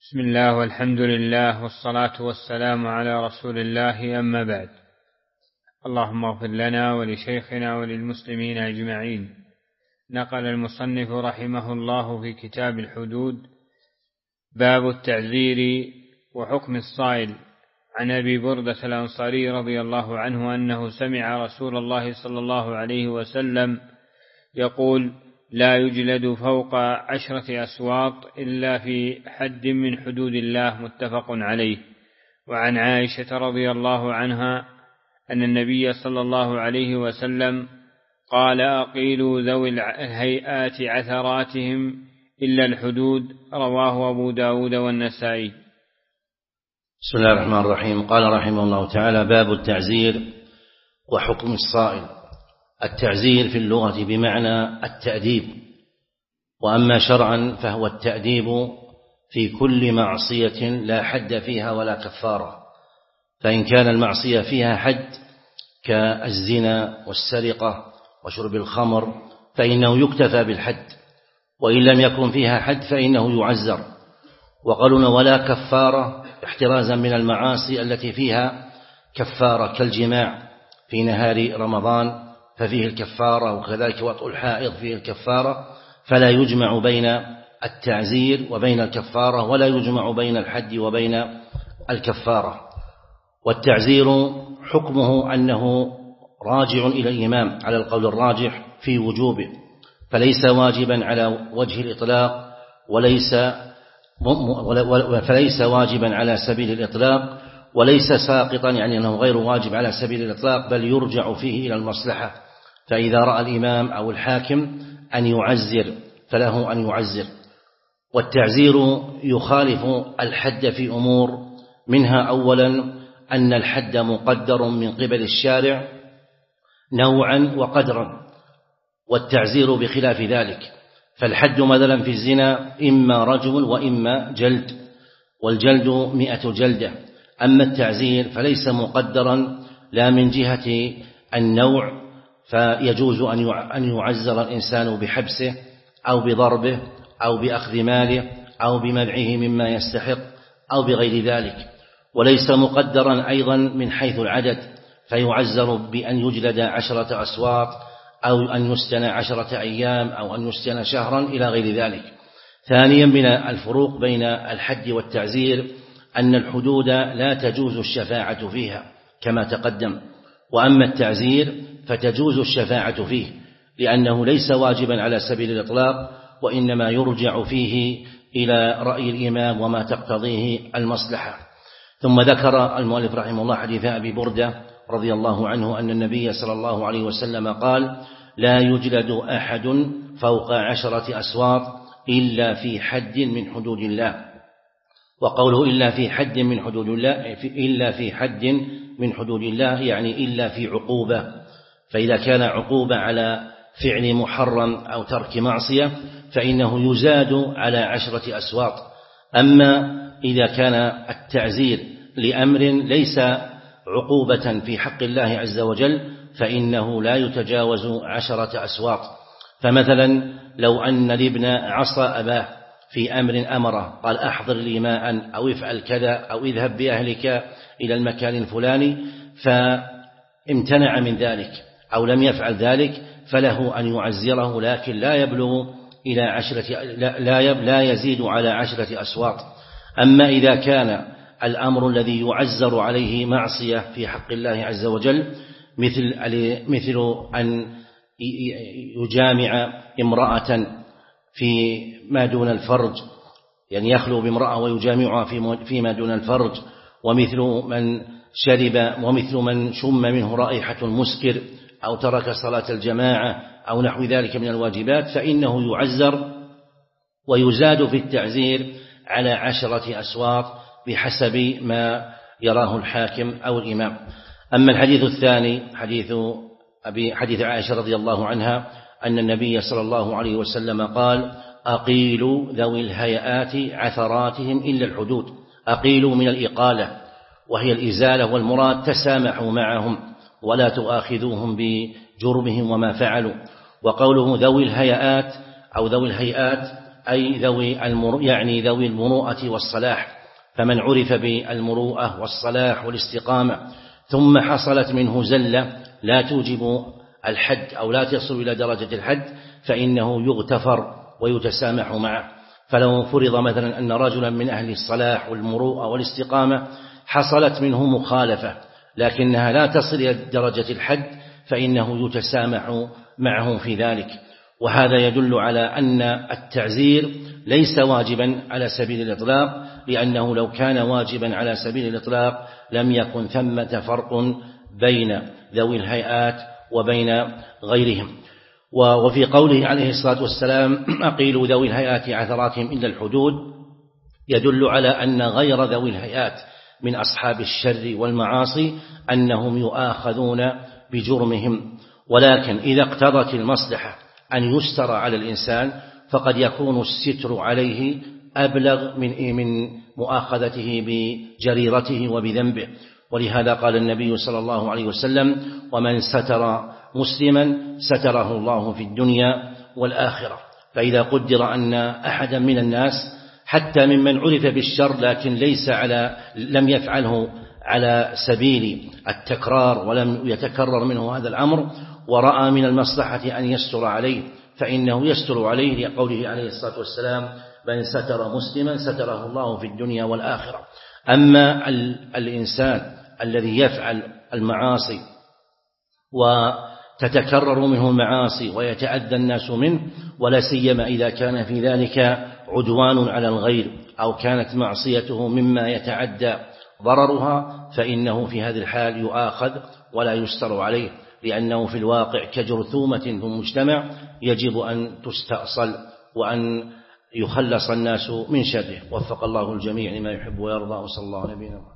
بسم الله والحمد لله والصلاة والسلام على رسول الله، أما بعد. اللهم اغفر لنا ولشيخنا وللمسلمين أجمعين. نقل المصنف رحمه الله في كتاب الحدود باب التعزير وحكم الصائل عن أبي بردة الأنصاري رضي الله عنه أنه سمع رسول الله صلى الله عليه وسلم يقول: لا يجلد فوق 10 أسواط إلا في حد من حدود الله، متفق عليه. وعن عائشة رضي الله عنها أن النبي صلى الله عليه وسلم قال: أقيلوا ذوي الهيئات عثراتهم إلا الحدود، رواه أبو داود والنسائي. بسم الله الرحمن الرحيم. قال رحمه الله تعالى: باب التعزير وحكم الصائل. التعزير في اللغة بمعنى التأديب، وأما شرعا فهو التأديب في كل معصية لا حد فيها ولا كفارة. فإن كان المعصية فيها حد كالزنا والسرقة وشرب الخمر فإنه يكتفى بالحد، وإن لم يكن فيها حد فإنه يعزر. وقالنا ولا كفارة احترازا من المعاصي التي فيها كفارة كالجماع في نهار رمضان ففيه الكفارة، وكذلك وطء الحائض فيه الكفارة، فلا يجمع بين التعزير وبين الكفارة، ولا يجمع بين الحد وبين الكفارة. والتعزير حكمه أنه راجع إلى الإمام على القول الراجح في وجوبه، فليس واجبا على وجه الإطلاق فليس واجبا على سبيل الإطلاق، وليس ساقطا يعني أنه غير واجب على سبيل الإطلاق، بل يرجع فيه إلى المصلحة. فإذا رأى الإمام أو الحاكم أن يعزر فله أن يعزر. والتعزير يخالف الحد في أمور، منها أولا أن الحد مقدر من قبل الشارع نوعا وقدرا، والتعزير بخلاف ذلك. فالحد مثلا في الزنا إما رجم وإما جلد، والجلد 100 جلدة. أما التعزير فليس مقدرا لا من جهة النوع، فيجوز أن يعزر الإنسان بحبسه أو بضربه أو بأخذ ماله أو بمنعه مما يستحق أو بغير ذلك. وليس مقدرا أيضا من حيث العدد، فيعزر بأن يجلد 10 أسواط أو أن يسجن 10 أيام أو أن يسجن شهرا إلى غير ذلك. ثانيا من الفروق بين الحد والتعزير أن الحدود لا تجوز الشفاعة فيها كما تقدم، وأما التعزير فتجوز الشفاعة فيه، لأنه ليس واجبا على سبيل الإطلاق، وإنما يرجع فيه إلى رأي الإمام وما تقتضيه المصلحة. ثم ذكر المؤلف رحمه الله حديث أبي بردة رضي الله عنه أن النبي صلى الله عليه وسلم قال: لا يجلد أحد فوق 10 أسواط إلا في حد من حدود الله. وقوله إلا في حد من حدود الله، إلا في حد من حدود الله يعني إلا في عقوبة. فإذا كان عقوبة على فعل محرم أو ترك معصية فإنه يزاد على 10 أسواط. أما إذا كان التعزير لأمر ليس عقوبة في حق الله عز وجل فإنه لا يتجاوز 10 أسواط. فمثلا لو أن الابن عصى أباه في أمر أمره، قال: أحضر لي ماء أو افعل كذا أو اذهب بأهلك إلى المكان الفلاني، فامتنع من ذلك أو لم يفعل ذلك، فله أن يعزره، لكن لا يبلغ إلى 10، لا يزيد على 10 أسواط. أما إذا كان الأمر الذي يعزر عليه معصية في حق الله عز وجل، مثل أن يجامع امرأة فيما دون الفرج، يعني يخلو بامرأة ويجامعها فيما دون الفرج، ومثل من شرب، ومثل من شم منه رائحة مسكر، أو ترك صلاة الجماعة أو نحو ذلك من الواجبات، فإنه يعزر ويزاد في التعزير على 10 أسواط بحسب ما يراه الحاكم أو الإمام. أما الحديث الثاني حديث عائشة رضي الله عنها أن النبي صلى الله عليه وسلم قال: أقيلوا ذوي الهيئات عثراتهم إلا الحدود. أقيلوا من الإقالة وهي الإزالة، والمراد تسامحوا معهم ولا تؤاخذوهم بجرمهم وما فعلوا. وقوله ذوي الهيئات أو ذوي الهيئات أي ذوي المروءة والصلاح. فمن عرف بالمروءة والصلاح والاستقامة ثم حصلت منه زلة لا توجب الحد أو لا تصل إلى درجة الحد فإنه يغتفر ويتسامح معه. فلو فرض مثلا أن رجلا من أهل الصلاح والمروءة والاستقامة حصلت منه مخالفة لكنها لا تصل إلى درجة الحد فإنه يتسامح معه في ذلك. وهذا يدل على أن التعزير ليس واجبا على سبيل الإطلاق، لأنه لو كان واجبا على سبيل الإطلاق لم يكن ثمة فرق بين ذوي الهيئات وبين غيرهم. وفي قوله عليه الصلاة والسلام أقيلوا ذوي الهيئات عثراتهم إلا الحدود يدل على أن غير ذوي الهيئات من أصحاب الشر والمعاصي أنهم يؤاخذون بجرمهم، ولكن إذا اقتضت المصلحة أن يستر على الإنسان فقد يكون الستر عليه أبلغ من مؤاخذته بجريرته وبذنبه. ولهذا قال النبي صلى الله عليه وسلم ومن ستر مسلما ستره الله في الدنيا والآخرة. فإذا قدر أن أحدا من الناس حتى ممن عرف بالشر لكن لم يفعله على سبيل التكرار ولم يتكرر منه هذا الأمر ورأى من المصلحة أن يستر عليه فإنه يستر عليه، لقوله عليه الصلاة والسلام من ستر مسلما ستره الله في الدنيا والآخرة. أما الإنسان الذي يفعل المعاصي وتتكرر منه المعاصي ويتأذى الناس منه، ولا سيما إذا كان في ذلك عدوان على الغير أو كانت معصيته مما يتعدى ضررها، فإنه في هذه الحال يؤاخذ ولا يستر عليه، لأنه في الواقع كجرثومة في المجتمع يجب أن تستأصل وأن يخلص الناس من شره. وفق الله الجميع لما يحب ويرضى، وصلى الله على نبينا محمد.